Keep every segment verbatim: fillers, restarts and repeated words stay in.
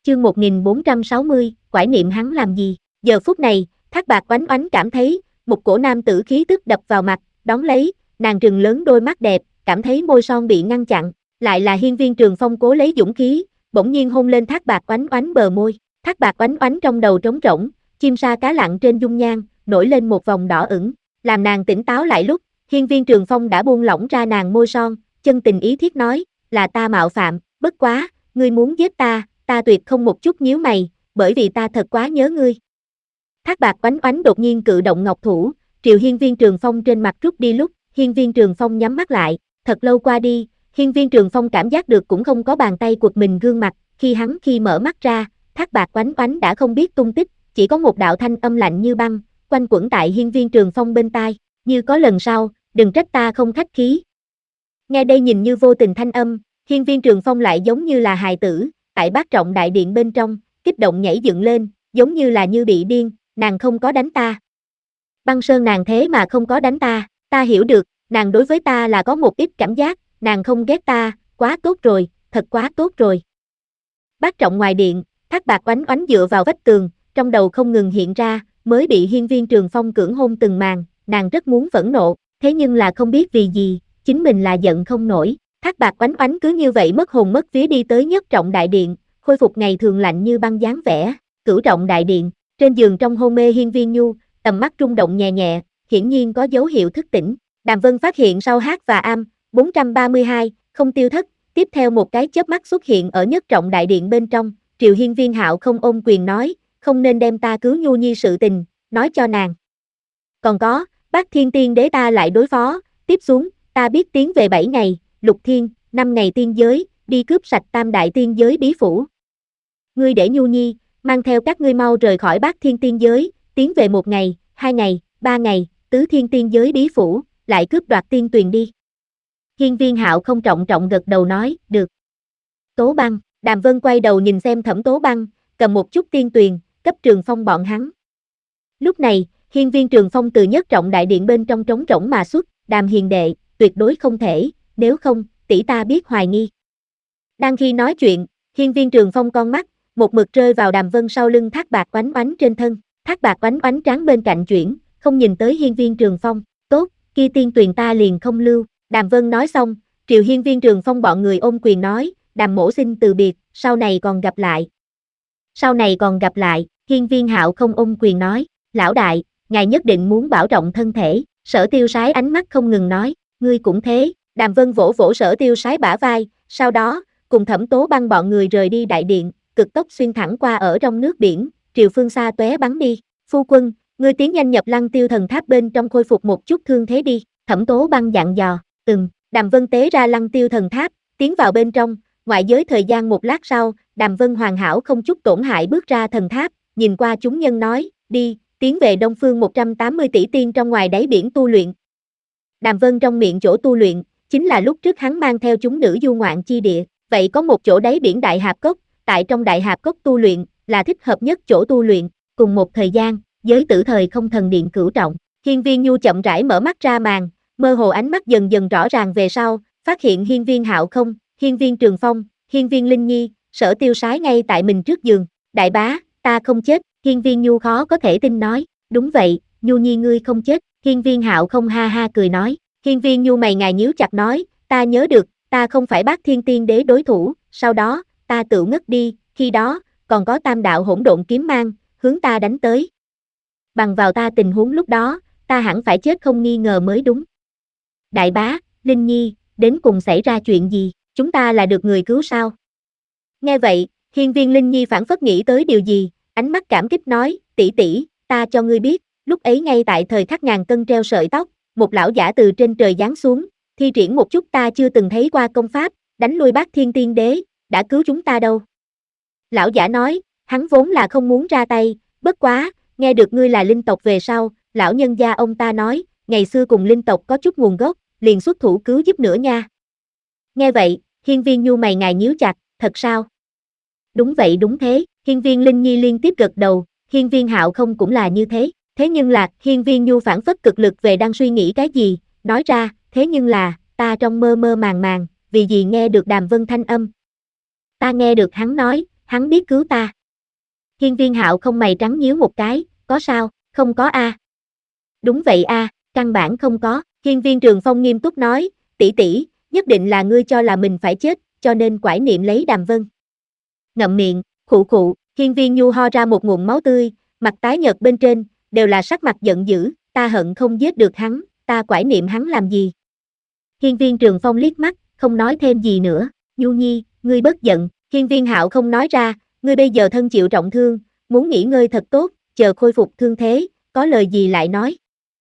chương một nghìn bốn trăm sáu mươi, quải niệm hắn làm gì? Giờ phút này, Thác Bạt Oánh Oánh cảm thấy, một cổ nam tử khí tức đập vào mặt, đón lấy, nàng trừng lớn đôi mắt đẹp, cảm thấy môi son bị ngăn chặn, lại là Hiên Viên Trường Phong cố lấy dũng khí, bỗng nhiên hôn lên Thác Bạt Oánh Oánh bờ môi. Thác Bạt Oánh Oánh trong đầu trống rỗng, chim sa cá lặn trên dung nhan, nổi lên một vòng đỏ ửng, làm nàng tỉnh táo lại lúc, Hiên Viên Trường Phong đã buông lỏng ra nàng môi son, chân tình ý thiết nói, là ta mạo phạm, bất quá, ngươi muốn giết ta, ta tuyệt không một chút nhíu mày, bởi vì ta thật quá nhớ ngươi. Thác Bạt Oánh Oánh đột nhiên cự động ngọc thủ, triều Hiên Viên Trường Phong trên mặt rút đi lúc, Hiên Viên Trường Phong nhắm mắt lại, thật lâu qua đi, Hiên Viên Trường Phong cảm giác được cũng không có bàn tay quật mình gương mặt, khi hắn khi mở mắt ra, Thác Bạt Oánh Oánh đã không biết tung tích, chỉ có một đạo thanh âm lạnh như băng, quanh quẩn tại Hiên Viên Trường Phong bên tai, như có lần sau, đừng trách ta không khách khí. Nghe đây nhìn như vô tình thanh âm, Hiên Viên Trường Phong lại giống như là hài tử, tại Bát Trọng đại điện bên trong, kích động nhảy dựng lên, giống như là như bị điên, nàng không có đánh ta. Băng Sơn nàng thế mà không có đánh ta, ta hiểu được, nàng đối với ta là có một ít cảm giác, nàng không ghét ta, quá tốt rồi, thật quá tốt rồi. Bát Trọng ngoài điện, Thác Bạt Oánh Oánh dựa vào vách tường, trong đầu không ngừng hiện ra, mới bị Hiên Viên Trường Phong cưỡng hôn từng màn, nàng rất muốn phẫn nộ, thế nhưng là không biết vì gì, chính mình là giận không nổi. Thác Bạt Oánh Oánh cứ như vậy mất hồn mất vía đi tới Nhất Trọng đại điện, khôi phục ngày thường lạnh như băng dáng vẻ. Cửu Trọng đại điện, trên giường trong hôn mê Hiên Viên Nhu, tầm mắt rung động nhẹ nhẹ, hiển nhiên có dấu hiệu thức tỉnh. Đàm Vân phát hiện sau hát và am, bốn trăm ba mươi hai, không tiêu thất, tiếp theo một cái chớp mắt xuất hiện ở Nhất Trọng đại điện bên trong, Triều Hiên Viên Hạo không ôm quyền nói, không nên đem ta cứu Nhu Nhi sự tình, nói cho nàng. Còn có, Bát Thiên Tiên Đế ta lại đối phó, tiếp xuống, ta biết tiến về bảy ngày, Lục Thiên, năm ngày tiên giới, đi cướp sạch Tam đại tiên giới bí phủ. Ngươi để Nhu Nhi, mang theo các ngươi mau rời khỏi Bát Thiên Tiên giới, tiến về một ngày, hai ngày, ba ngày, Tứ Thiên Tiên giới bí phủ, lại cướp đoạt tiên tuyền đi. Hiên Viên Hạo không trọng trọng gật đầu nói, được. Tố Băng, Đàm Vân quay đầu nhìn xem Thẩm Tố Băng, cầm một chút tiên tuyền, cấp Trường Phong bọn hắn. Lúc này, Hiên Viên Trường Phong từ Nhất Trọng đại điện bên trong trống rỗng mà xuất, Đàm hiền đệ, tuyệt đối không thể, nếu không, tỷ ta biết hoài nghi. Đang khi nói chuyện, Hiên Viên Trường Phong con mắt, một mực rơi vào Đàm Vân sau lưng Thác Bạt Oánh Oánh trên thân, Thác Bạt Oánh Oánh trán bên cạnh chuyển, không nhìn tới Hiên Viên Trường Phong, tốt, kia tiên tuyền ta liền không lưu. Đàm Vân nói xong, Triều Hiên Viên Trường Phong bọn người ôm quyền nói, Đàm mỗ xin từ biệt, sau này còn gặp lại. Sau này còn gặp lại, Hiên Viên Hạo không ôm quyền nói, lão đại, ngài nhất định muốn bảo trọng thân thể, Sở Tiêu Sái ánh mắt không ngừng nói, ngươi cũng thế. Đàm Vân vỗ vỗ Sở Tiêu Sái bả vai, sau đó, cùng Thẩm Tố Băng bọn người rời đi đại điện, cực tốc xuyên thẳng qua ở trong nước biển, triều phương xa tóe bắn đi. Phu quân, ngươi tiến nhanh nhập Lăng Tiêu Thần Tháp bên trong khôi phục một chút thương thế đi. Thẩm Tố Băng dặn dò, ừm. Đàm Vân tế ra Lăng Tiêu Thần Tháp, tiến vào bên trong, ngoại giới thời gian một lát sau, Đàm Vân hoàn hảo không chút tổn hại bước ra thần tháp, nhìn qua chúng nhân nói, đi, tiến về Đông Phương một trăm tám mươi tỷ tiên trong ngoài đáy biển tu luyện. Đàm Vân trong miệng chỗ tu luyện, chính là lúc trước hắn mang theo chúng nữ du ngoạn chi địa, vậy có một chỗ đáy biển Đại Hạp Cốc, tại trong Đại Hạp Cốc tu luyện, là thích hợp nhất chỗ tu luyện, cùng một thời gian, giới tử thời không thần điện Cửu Trọng, Hiên Viên Nhu chậm rãi mở mắt ra màn, mơ hồ ánh mắt dần dần rõ ràng về sau, phát hiện Hiên Viên Hạo không, Hiên Viên Trường Phong, Hiên Viên Linh Nhi, Sở Tiêu Sái ngay tại mình trước giường, đại bá, ta không chết, Hiên Viên Nhu khó có thể tin nói, đúng vậy, Nhu Nhi ngươi không chết, Hiên Viên Hạo không ha ha cười nói, Hiên Viên Nhu mày ngài nhíu chặt nói, ta nhớ được, ta không phải Bát Thiên Tiên Đế đối thủ, sau đó, ta tự ngất đi, khi đó, còn có Tam đạo hỗn độn kiếm mang, hướng ta đánh tới. Bằng vào ta tình huống lúc đó, ta hẳn phải chết không nghi ngờ mới đúng. Đại bá, Linh Nhi, đến cùng xảy ra chuyện gì, chúng ta là được người cứu sao? Nghe vậy, Hiên Viên Linh Nhi phảng phất nghĩ tới điều gì, ánh mắt cảm kích nói, tỷ tỷ, ta cho ngươi biết, lúc ấy ngay tại thời khắc ngàn cân treo sợi tóc, một lão giả từ trên trời giáng xuống, thi triển một chút ta chưa từng thấy qua công pháp, đánh lui Bát Thiên Tiên Đế, đã cứu chúng ta đâu. Lão giả nói, hắn vốn là không muốn ra tay, bất quá, nghe được ngươi là linh tộc về sau, lão nhân gia ông ta nói, ngày xưa cùng linh tộc có chút nguồn gốc, liền xuất thủ cứu giúp nữa nha. Nghe vậy, Hiên Viên Nhu mày ngài nhíu chặt, thật sao? Đúng vậy đúng thế, Hiên Viên Linh Nhi liên tiếp gật đầu, Hiên Viên Hạo không cũng là như thế, thế nhưng là, Hiên Viên Nhu phản phất cực lực về đang suy nghĩ cái gì, nói ra, thế nhưng là, ta trong mơ mơ màng màng, vì gì nghe được Đàm Vân thanh âm. Ta nghe được hắn nói, hắn biết cứu ta. Hiên Viên Hạo không mày trắng nhíu một cái, có sao, không có a. Đúng vậy a, căn bản không có, Hiên Viên Trường Phong nghiêm túc nói, tỷ tỷ, nhất định là ngươi cho là mình phải chết, cho nên quải niệm lấy Đàm Vân. Ngậm miệng, khụ khụ, Hiên Viên Nhu ho ra một ngụm máu tươi, mặt tái nhợt bên trên, đều là sắc mặt giận dữ, ta hận không giết được hắn, ta quải niệm hắn làm gì? Hiên Viên Trường Phong liếc mắt, không nói thêm gì nữa, Nhu Nhi, ngươi bất giận, Hiên Viên Hạo không nói ra, ngươi bây giờ thân chịu trọng thương, muốn nghỉ ngơi thật tốt, chờ khôi phục thương thế, có lời gì lại nói.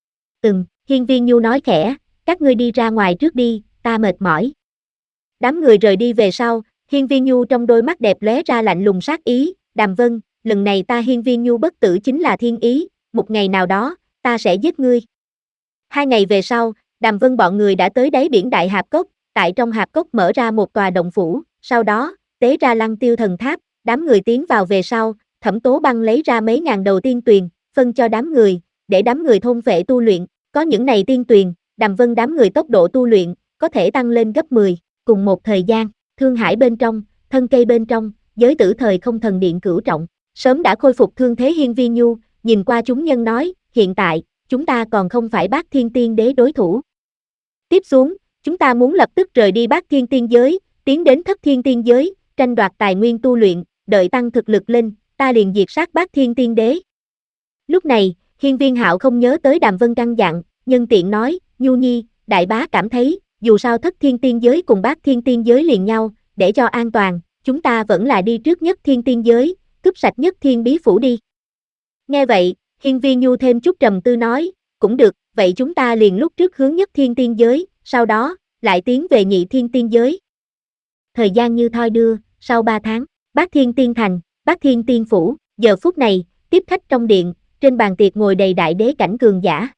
Ừm, Hiên Viên Nhu nói khẽ, các ngươi đi ra ngoài trước đi, ta mệt mỏi. Đám người rời đi về sau, Hiên Viên Nhu trong đôi mắt đẹp lóe ra lạnh lùng sát ý, Đàm Vân, lần này ta Hiên Viên Nhu bất tử chính là thiên ý, một ngày nào đó, ta sẽ giết ngươi. Hai ngày về sau, Đàm Vân bọn người đã tới đáy biển Đại Hạp Cốc, tại trong hạp cốc mở ra một tòa động phủ, sau đó, tế ra Lăng Tiêu Thần Tháp, đám người tiến vào về sau, Thẩm Tố Băng lấy ra mấy ngàn đầu tiên tuyền, phân cho đám người, để đám người thôn phệ tu luyện, có những này tiên tuyền, Đàm Vân đám người tốc độ tu luyện, có thể tăng lên gấp mười, cùng một thời gian, Thương Hải bên trong, thân cây bên trong, giới tử thời không thần điện cửu trọng, sớm đã khôi phục thương thế Hiên Viên Nhu, nhìn qua chúng nhân nói, hiện tại, chúng ta còn không phải Bát Thiên Tiên Đế đối thủ. Tiếp xuống, chúng ta muốn lập tức rời đi Bát Thiên Tiên Giới, tiến đến Thất Thiên Tiên Giới, tranh đoạt tài nguyên tu luyện, đợi tăng thực lực lên, ta liền diệt sát Bát Thiên Tiên Đế. Lúc này, Hiên Viên Hạo không nhớ tới Đàm Vân căn dặn, nhân tiện nói, Nhu Nhi, đại bá cảm thấy, dù sao Thất Thiên Tiên Giới cùng Bát Thiên Tiên Giới liền nhau, để cho an toàn, chúng ta vẫn là đi trước Nhất Thiên Tiên Giới, cướp sạch Nhất Thiên Bí Phủ đi. Nghe vậy, Hiên Viên Nhu thêm chút trầm tư nói, cũng được, vậy chúng ta liền lúc trước hướng Nhất Thiên Tiên Giới, sau đó, lại tiến về Nhị Thiên Tiên Giới. Thời gian như thoi đưa, sau ba tháng, Bát Thiên Tiên Thành, Bát Thiên Tiên Phủ, giờ phút này, tiếp khách trong điện, trên bàn tiệc ngồi đầy đại đế cảnh cường giả.